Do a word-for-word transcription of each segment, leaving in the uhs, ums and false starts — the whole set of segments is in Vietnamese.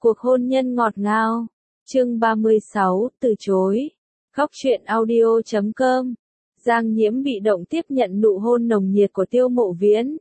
Cuộc hôn nhân ngọt ngào. Chương ba mươi sáu, từ chối. Góc truyện audio chấm com. Giang Nhiễm bị động tiếp nhận nụ hôn nồng nhiệt của Tiêu Mộ Viễn.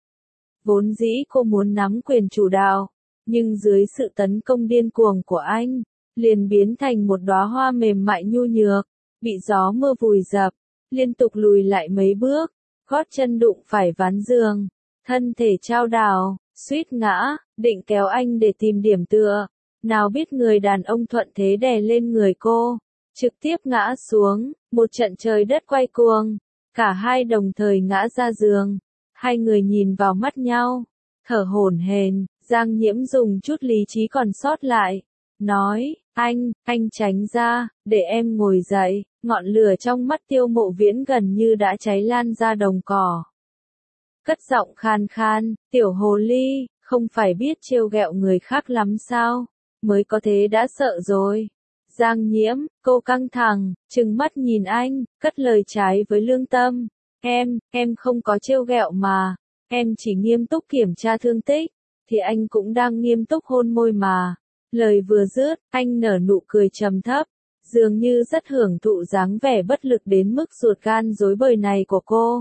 Vốn dĩ cô muốn nắm quyền chủ đạo, nhưng dưới sự tấn công điên cuồng của anh, liền biến thành một đóa hoa mềm mại nhu nhược, bị gió mưa vùi dập, liên tục lùi lại mấy bước, gót chân đụng phải ván giường, thân thể chao đảo, suýt ngã, định kéo anh để tìm điểm tựa. Nào biết người đàn ông thuận thế đè lên người cô, trực tiếp ngã xuống, một trận trời đất quay cuồng, cả hai đồng thời ngã ra giường. Hai người nhìn vào mắt nhau, thở hổn hển. Giang Nhiễm dùng chút lý trí còn sót lại, nói, anh, anh tránh ra, để em ngồi dậy. Ngọn lửa trong mắt Tiêu Mộ Viễn gần như đã cháy lan ra đồng cỏ. Cất giọng khan khan, tiểu hồ ly, không phải biết trêu ghẹo người khác lắm sao, mới có thế đã sợ rồi. Giang Nhiễm, cô căng thẳng, trừng mắt nhìn anh, cất lời trái với lương tâm. Em, em không có trêu ghẹo mà, em chỉ nghiêm túc kiểm tra thương tích, thì anh cũng đang nghiêm túc hôn môi mà. Lời vừa dứt, anh nở nụ cười trầm thấp, dường như rất hưởng thụ dáng vẻ bất lực đến mức ruột gan rối bời này của cô.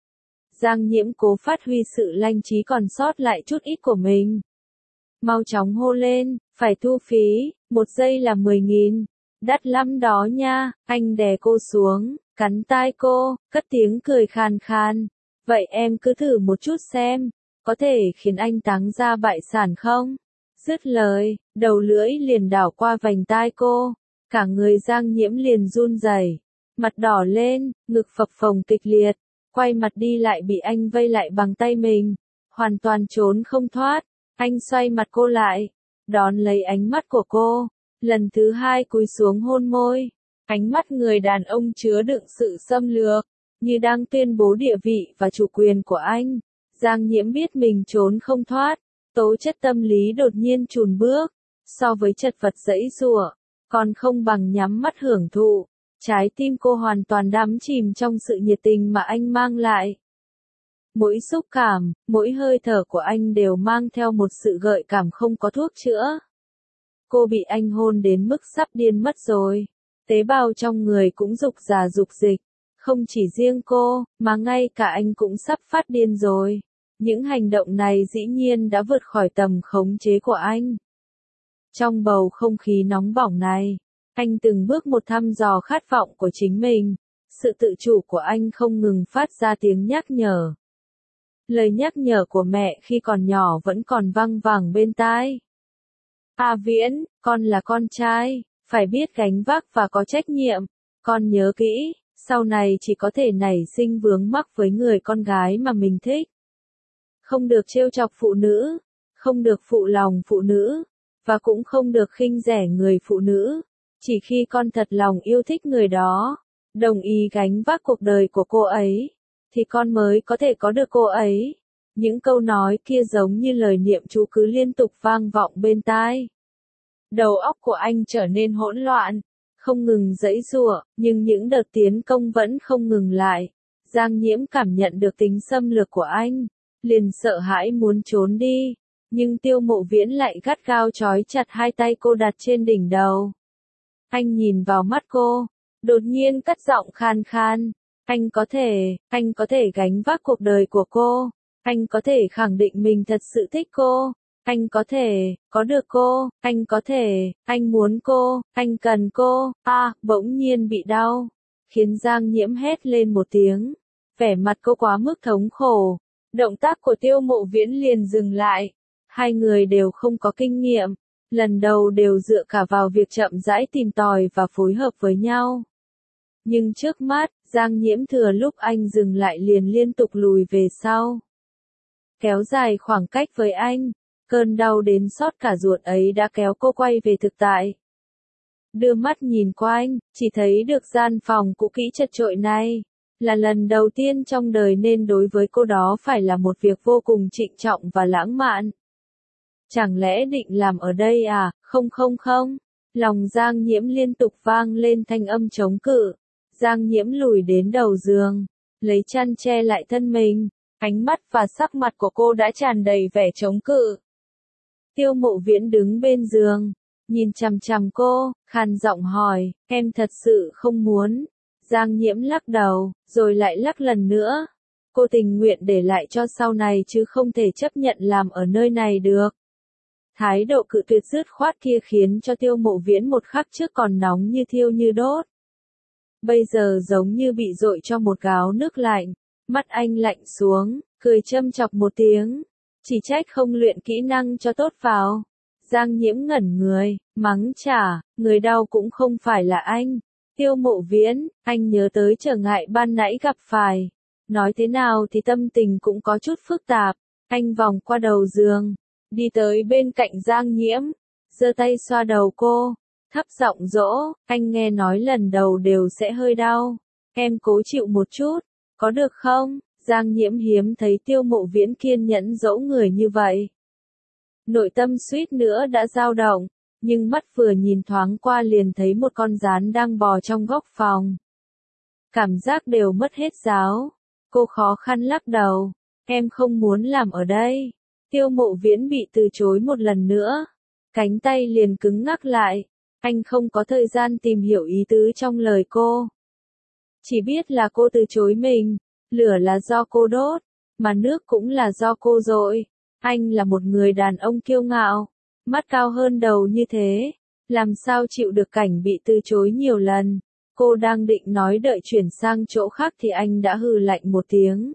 Giang Nhiễm cố phát huy sự lanh trí còn sót lại chút ít của mình. Mau chóng hô lên, phải thu phí, một giây là mười nghìn. Đắt lắm đó nha. Anh đè cô xuống, cắn tai cô, cất tiếng cười khàn khàn. Vậy em cứ thử một chút xem, có thể khiến anh táng ra bại sản không? Dứt lời, đầu lưỡi liền đảo qua vành tai cô, cả người Giang Nhiễm liền run rẩy, mặt đỏ lên, ngực phập phồng kịch liệt, quay mặt đi lại bị anh vây lại bằng tay mình, hoàn toàn trốn không thoát. Anh xoay mặt cô lại, đón lấy ánh mắt của cô, lần thứ hai cúi xuống hôn môi. Ánh mắt người đàn ông chứa đựng sự xâm lược, như đang tuyên bố địa vị và chủ quyền của anh. Giang Nhiễm biết mình trốn không thoát, tố chất tâm lý đột nhiên chùn bước, so với chật vật giãy giụa, còn không bằng nhắm mắt hưởng thụ. Trái tim cô hoàn toàn đắm chìm trong sự nhiệt tình mà anh mang lại. Mỗi xúc cảm, mỗi hơi thở của anh đều mang theo một sự gợi cảm không có thuốc chữa. Cô bị anh hôn đến mức sắp điên mất rồi. Tế bào trong người cũng rục rà rục dịch. Không chỉ riêng cô, mà ngay cả anh cũng sắp phát điên rồi. Những hành động này dĩ nhiên đã vượt khỏi tầm khống chế của anh. Trong bầu không khí nóng bỏng này, anh từng bước một thăm dò khát vọng của chính mình. Sự tự chủ của anh không ngừng phát ra tiếng nhắc nhở. Lời nhắc nhở của mẹ khi còn nhỏ vẫn còn văng vẳng bên tai. A Viễn, con là con trai, phải biết gánh vác và có trách nhiệm. Con nhớ kỹ, sau này chỉ có thể nảy sinh vướng mắc với người con gái mà mình thích. Không được trêu chọc phụ nữ, không được phụ lòng phụ nữ, và cũng không được khinh rẻ người phụ nữ. Chỉ khi con thật lòng yêu thích người đó, đồng ý gánh vác cuộc đời của cô ấy, thì con mới có thể có được cô ấy. Những câu nói kia giống như lời niệm chú cứ liên tục vang vọng bên tai. Đầu óc của anh trở nên hỗn loạn, không ngừng giãy giụa, nhưng những đợt tiến công vẫn không ngừng lại. Giang Nhiễm cảm nhận được tính xâm lược của anh, liền sợ hãi muốn trốn đi, nhưng Tiêu Mộ Viễn lại gắt gao trói chặt hai tay cô đặt trên đỉnh đầu. Anh nhìn vào mắt cô, đột nhiên cất giọng khan khan. Anh có thể, anh có thể gánh vác cuộc đời của cô. Anh có thể khẳng định mình thật sự thích cô. Anh có thể, có được cô. Anh có thể, anh muốn cô, anh cần cô. A, à, bỗng nhiên bị đau, khiến Giang Nhiễm hét lên một tiếng. Vẻ mặt cô quá mức thống khổ. Động tác của Tiêu Mộ Viễn liền dừng lại. Hai người đều không có kinh nghiệm. Lần đầu đều dựa cả vào việc chậm rãi tìm tòi và phối hợp với nhau. Nhưng trước mắt, Giang Nhiễm thừa lúc anh dừng lại liền liên tục lùi về sau. Kéo dài khoảng cách với anh, cơn đau đến xót cả ruột ấy đã kéo cô quay về thực tại. Đưa mắt nhìn qua anh, chỉ thấy được gian phòng cũ kỹ chật chội này. Là lần đầu tiên trong đời nên đối với cô đó phải là một việc vô cùng trịnh trọng và lãng mạn. Chẳng lẽ định làm ở đây à? Không không không. Lòng Giang Nhiễm liên tục vang lên thanh âm chống cự. Giang Nhiễm lùi đến đầu giường, lấy chăn che lại thân mình, ánh mắt và sắc mặt của cô đã tràn đầy vẻ chống cự. Tiêu Mộ Viễn đứng bên giường, nhìn chằm chằm cô, khàn giọng hỏi, em thật sự không muốn. Giang Nhiễm lắc đầu, rồi lại lắc lần nữa. Cô tình nguyện để lại cho sau này chứ không thể chấp nhận làm ở nơi này được. Thái độ cự tuyệt dứt khoát kia khiến cho Tiêu Mộ Viễn một khắc trước còn nóng như thiêu như đốt. Bây giờ giống như bị dội cho một gáo nước lạnh, mắt anh lạnh xuống, cười châm chọc một tiếng. Chỉ trách không luyện kỹ năng cho tốt vào. Giang Nhiễm ngẩn người, mắng trả, người đau cũng không phải là anh. Tiêu Mộ Viễn, anh nhớ tới trở ngại ban nãy gặp phải. Nói thế nào thì tâm tình cũng có chút phức tạp. Anh vòng qua đầu giường, đi tới bên cạnh Giang Nhiễm, giơ tay xoa đầu cô, thấp giọng dỗ, anh nghe nói lần đầu đều sẽ hơi đau. Em cố chịu một chút, có được không? Giang Nhiễm hiếm thấy Tiêu Mộ Viễn kiên nhẫn dỗ người như vậy. Nội tâm suýt nữa đã dao động, nhưng mắt vừa nhìn thoáng qua liền thấy một con gián đang bò trong góc phòng. Cảm giác đều mất hết giáo. Cô khó khăn lắc đầu, em không muốn làm ở đây. Tiêu Mộ Viễn bị từ chối một lần nữa, cánh tay liền cứng ngắc lại. Anh không có thời gian tìm hiểu ý tứ trong lời cô. Chỉ biết là cô từ chối mình, lửa là do cô đốt, mà nước cũng là do cô dội. Anh là một người đàn ông kiêu ngạo, mắt cao hơn đầu như thế, làm sao chịu được cảnh bị từ chối nhiều lần. Cô đang định nói đợi chuyển sang chỗ khác thì anh đã hừ lạnh một tiếng.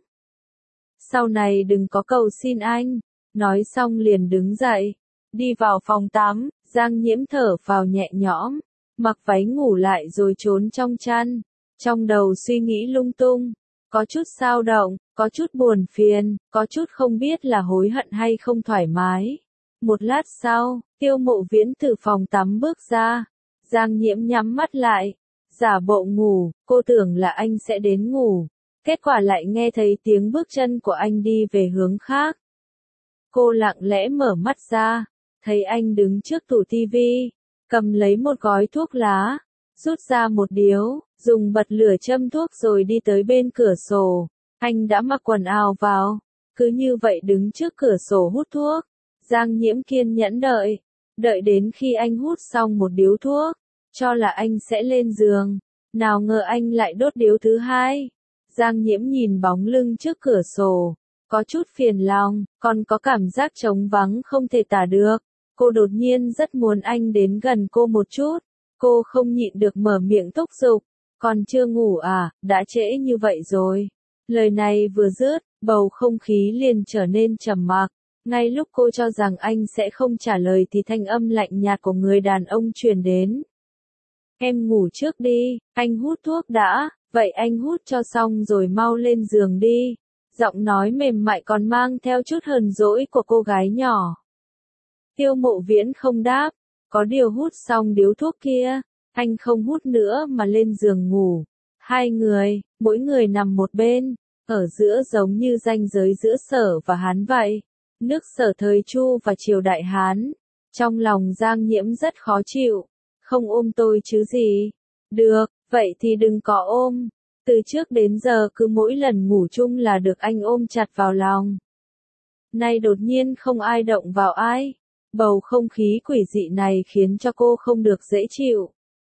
Sau này đừng có cầu xin anh. Nói xong liền đứng dậy, đi vào phòng tắm. Giang Nhiễm thở phào nhẹ nhõm, mặc váy ngủ lại rồi trốn trong chăn. Trong đầu suy nghĩ lung tung, có chút xao động, có chút buồn phiền, có chút không biết là hối hận hay không thoải mái. Một lát sau, Tiêu Mộ Viễn từ phòng tắm bước ra. Giang Nhiễm nhắm mắt lại, giả bộ ngủ, cô tưởng là anh sẽ đến ngủ. Kết quả lại nghe thấy tiếng bước chân của anh đi về hướng khác. Cô lặng lẽ mở mắt ra, thấy anh đứng trước tủ tivi, cầm lấy một gói thuốc lá, rút ra một điếu, dùng bật lửa châm thuốc rồi đi tới bên cửa sổ. Anh đã mặc quần áo vào, cứ như vậy đứng trước cửa sổ hút thuốc. Giang Nhiễm kiên nhẫn đợi, đợi đến khi anh hút xong một điếu thuốc, cho là anh sẽ lên giường, nào ngờ anh lại đốt điếu thứ hai. Giang Nhiễm nhìn bóng lưng trước cửa sổ, có chút phiền lòng, còn có cảm giác trống vắng không thể tả được. Cô đột nhiên rất muốn anh đến gần cô một chút. Cô không nhịn được mở miệng thúc giục, còn chưa ngủ à, đã trễ như vậy rồi. Lời này vừa dứt, bầu không khí liền trở nên trầm mặc. Ngay lúc cô cho rằng anh sẽ không trả lời thì thanh âm lạnh nhạt của người đàn ông truyền đến. Em ngủ trước đi, anh hút thuốc đã, vậy anh hút cho xong rồi mau lên giường đi. Giọng nói mềm mại còn mang theo chút hờn dỗi của cô gái nhỏ. Tiêu Mộ Viễn không đáp, có điều hút xong điếu thuốc kia, anh không hút nữa mà lên giường ngủ. Hai người, mỗi người nằm một bên, ở giữa giống như ranh giới giữa Sở và Hán vậy. Nước Sở thời Chu và triều đại Hán. Trong lòng Giang Nhiễm rất khó chịu. Không ôm tôi chứ gì. Được, vậy thì đừng có ôm. Từ trước đến giờ cứ mỗi lần ngủ chung là được anh ôm chặt vào lòng. Nay đột nhiên không ai động vào ai. Bầu không khí quỷ dị này khiến cho cô không được dễ chịu.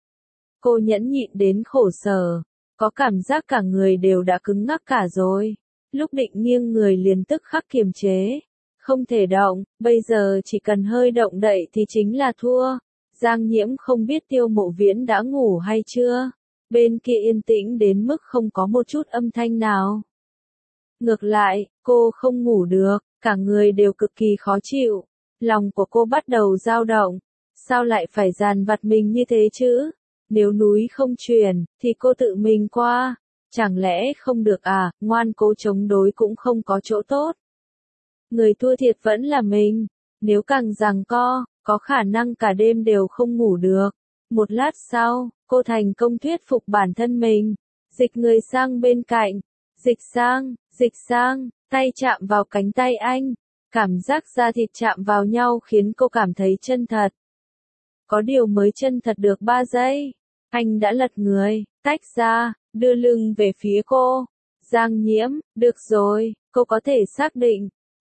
Cô nhẫn nhịn đến khổ sở. Có cảm giác cả người đều đã cứng ngắc cả rồi. Lúc định nghiêng người liền tức khắc kiềm chế. Không thể động, bây giờ chỉ cần hơi động đậy thì chính là thua. Giang Nhiễm không biết Tiêu Mộ Viễn đã ngủ hay chưa. Bên kia yên tĩnh đến mức không có một chút âm thanh nào. Ngược lại, cô không ngủ được, cả người đều cực kỳ khó chịu. Lòng của cô bắt đầu dao động. Sao lại phải dằn vặt mình như thế chứ? Nếu núi không chuyển, thì cô tự mình qua. Chẳng lẽ không được à, ngoan cố chống đối cũng không có chỗ tốt. Người thua thiệt vẫn là mình. Nếu càng giằng co, có khả năng cả đêm đều không ngủ được. Một lát sau, cô thành công thuyết phục bản thân mình. Dịch người sang bên cạnh. Dịch sang, dịch sang, tay chạm vào cánh tay anh. Cảm giác da thịt chạm vào nhau khiến cô cảm thấy chân thật. Có điều mới chân thật được ba giây. Anh đã lật người, tách ra, đưa lưng về phía cô. Giang Nhiễm, được rồi, cô có thể xác định.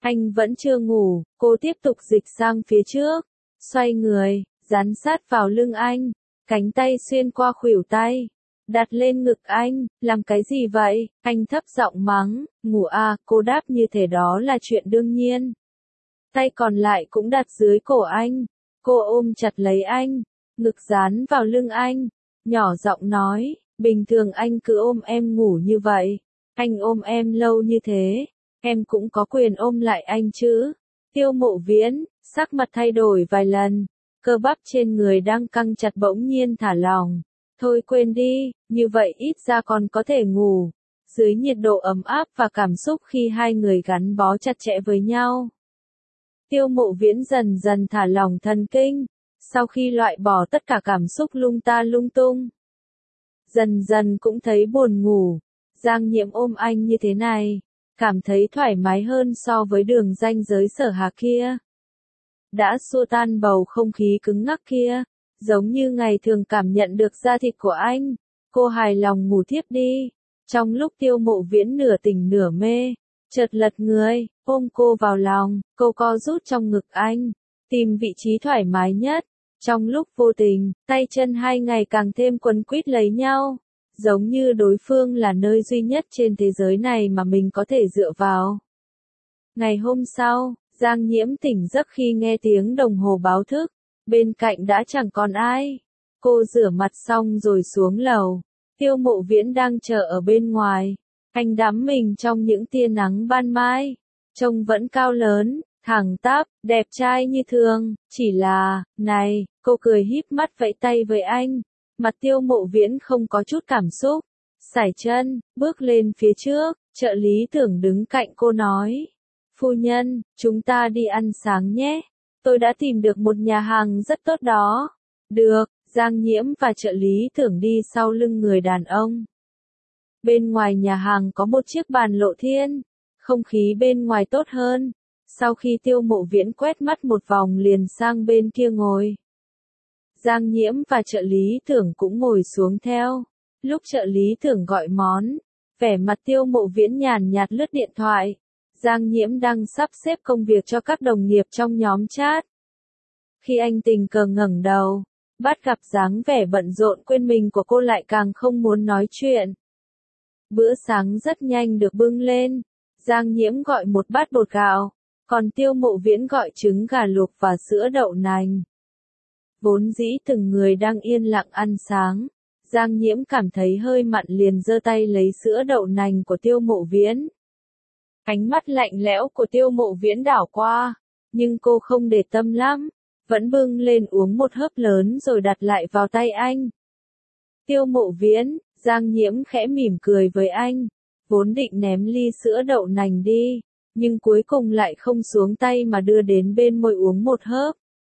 Anh vẫn chưa ngủ, cô tiếp tục dịch sang phía trước, xoay người, dán sát vào lưng anh, cánh tay xuyên qua khuỷu tay, đặt lên ngực anh, làm cái gì vậy? Anh thấp giọng mắng, ngủ à, cô đáp như thể đó là chuyện đương nhiên. Tay còn lại cũng đặt dưới cổ anh, cô ôm chặt lấy anh, ngực dán vào lưng anh, nhỏ giọng nói, bình thường anh cứ ôm em ngủ như vậy, anh ôm em lâu như thế, em cũng có quyền ôm lại anh chứ. Tiêu Mộ Viễn, sắc mặt thay đổi vài lần, cơ bắp trên người đang căng chặt bỗng nhiên thả lỏng. Thôi quên đi, như vậy ít ra còn có thể ngủ. Dưới nhiệt độ ấm áp và cảm xúc khi hai người gắn bó chặt chẽ với nhau. Tiêu Mộ Viễn dần dần thả lỏng thần kinh, sau khi loại bỏ tất cả cảm xúc lung ta lung tung. Dần dần cũng thấy buồn ngủ, Giang Nhiễm ôm anh như thế này, cảm thấy thoải mái hơn so với đường ranh giới sở hà kia. Đã xua tan bầu không khí cứng ngắc kia, giống như ngày thường cảm nhận được da thịt của anh, cô hài lòng ngủ thiếp đi. Trong lúc Tiêu Mộ Viễn nửa tỉnh nửa mê, chợt lật người, ôm cô vào lòng, cô co rút trong ngực anh, tìm vị trí thoải mái nhất. Trong lúc vô tình, tay chân hai ngày càng thêm quấn quýt lấy nhau, giống như đối phương là nơi duy nhất trên thế giới này mà mình có thể dựa vào. Ngày hôm sau, Giang Nhiễm tỉnh giấc khi nghe tiếng đồng hồ báo thức, bên cạnh đã chẳng còn ai. Cô rửa mặt xong rồi xuống lầu, Tiêu Mộ Viễn đang chờ ở bên ngoài, anh đắm mình trong những tia nắng ban mai, trông vẫn cao lớn, thẳng tắp, đẹp trai như thường, chỉ là, này, cô cười híp mắt vẫy tay với anh, mặt Tiêu Mộ Viễn không có chút cảm xúc, sải chân, bước lên phía trước, trợ lý Tưởng đứng cạnh cô nói, phu nhân, chúng ta đi ăn sáng nhé, tôi đã tìm được một nhà hàng rất tốt đó. Được, Giang Nhiễm và trợ lý Tưởng đi sau lưng người đàn ông. Bên ngoài nhà hàng có một chiếc bàn lộ thiên, không khí bên ngoài tốt hơn. Sau khi Tiêu Mộ Viễn quét mắt một vòng liền sang bên kia ngồi. Giang Nhiễm và trợ lý Tưởng cũng ngồi xuống theo. Lúc trợ lý Tưởng gọi món, vẻ mặt Tiêu Mộ Viễn nhàn nhạt lướt điện thoại. Giang Nhiễm đang sắp xếp công việc cho các đồng nghiệp trong nhóm chat. Khi anh tình cờ ngẩng đầu, bắt gặp dáng vẻ bận rộn quên mình của cô lại càng không muốn nói chuyện. Bữa sáng rất nhanh được bưng lên, Giang Nhiễm gọi một bát bột gạo, còn Tiêu Mộ Viễn gọi trứng gà luộc và sữa đậu nành. Vốn dĩ từng người đang yên lặng ăn sáng, Giang Nhiễm cảm thấy hơi mặn liền giơ tay lấy sữa đậu nành của Tiêu Mộ Viễn. Ánh mắt lạnh lẽo của Tiêu Mộ Viễn đảo qua, nhưng cô không để tâm lắm, vẫn bưng lên uống một hớp lớn rồi đặt lại vào tay anh. Tiêu Mộ Viễn, Giang Nhiễm khẽ mỉm cười với anh, vốn định ném ly sữa đậu nành đi, nhưng cuối cùng lại không xuống tay mà đưa đến bên môi uống một hớp.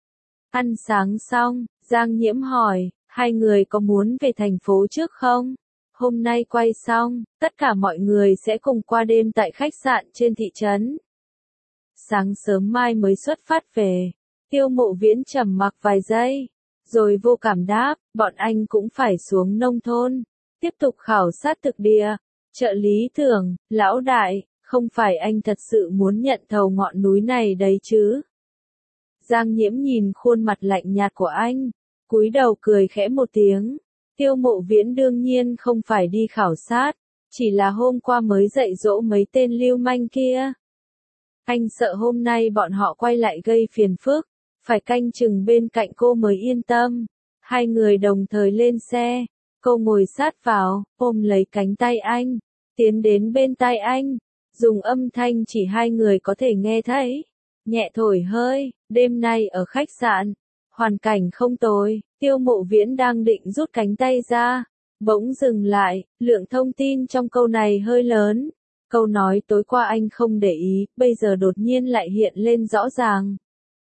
Ăn sáng xong, Giang Nhiễm hỏi, hai người có muốn về thành phố trước không? Hôm nay quay xong, tất cả mọi người sẽ cùng qua đêm tại khách sạn trên thị trấn. Sáng sớm mai mới xuất phát về. Tiêu Mộ Viễn trầm mặc vài giây, rồi vô cảm đáp, bọn anh cũng phải xuống nông thôn, tiếp tục khảo sát thực địa. Trợ lý Tưởng, lão đại, không phải anh thật sự muốn nhận thầu ngọn núi này đấy chứ? Giang Nhiễm nhìn khuôn mặt lạnh nhạt của anh, cúi đầu cười khẽ một tiếng. Tiêu Mộ Viễn đương nhiên không phải đi khảo sát, chỉ là hôm qua mới dạy dỗ mấy tên lưu manh kia. Anh sợ hôm nay bọn họ quay lại gây phiền phức, phải canh chừng bên cạnh cô mới yên tâm. Hai người đồng thời lên xe, cô ngồi sát vào, ôm lấy cánh tay anh, tiến đến bên tai anh, dùng âm thanh chỉ hai người có thể nghe thấy, nhẹ thổi hơi. Đêm nay ở khách sạn, hoàn cảnh không tồi. Tiêu Mộ Viễn đang định rút cánh tay ra, bỗng dừng lại, lượng thông tin trong câu này hơi lớn. Câu nói tối qua anh không để ý, bây giờ đột nhiên lại hiện lên rõ ràng.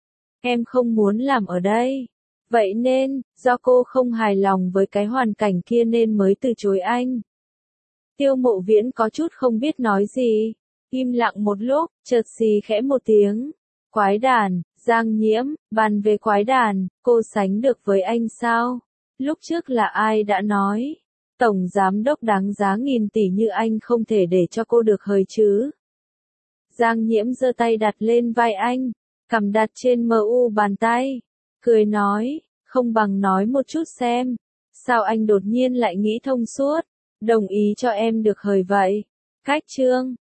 Em không muốn làm ở đây. Vậy nên, do cô không hài lòng với cái hoàn cảnh kia nên mới từ chối anh. Tiêu Mộ Viễn có chút không biết nói gì, im lặng một lúc, chợt xì khẽ một tiếng. Quái đàn, Giang Nhiễm, bàn về quái đàn, cô sánh được với anh sao? Lúc trước là ai đã nói? Tổng giám đốc đáng giá nghìn tỷ như anh không thể để cho cô được hời chứ? Giang Nhiễm giơ tay đặt lên vai anh, cầm đặt trên mờ u bàn tay, cười nói, không bằng nói một chút xem, sao anh đột nhiên lại nghĩ thông suốt, đồng ý cho em được hời vậy. Cách chương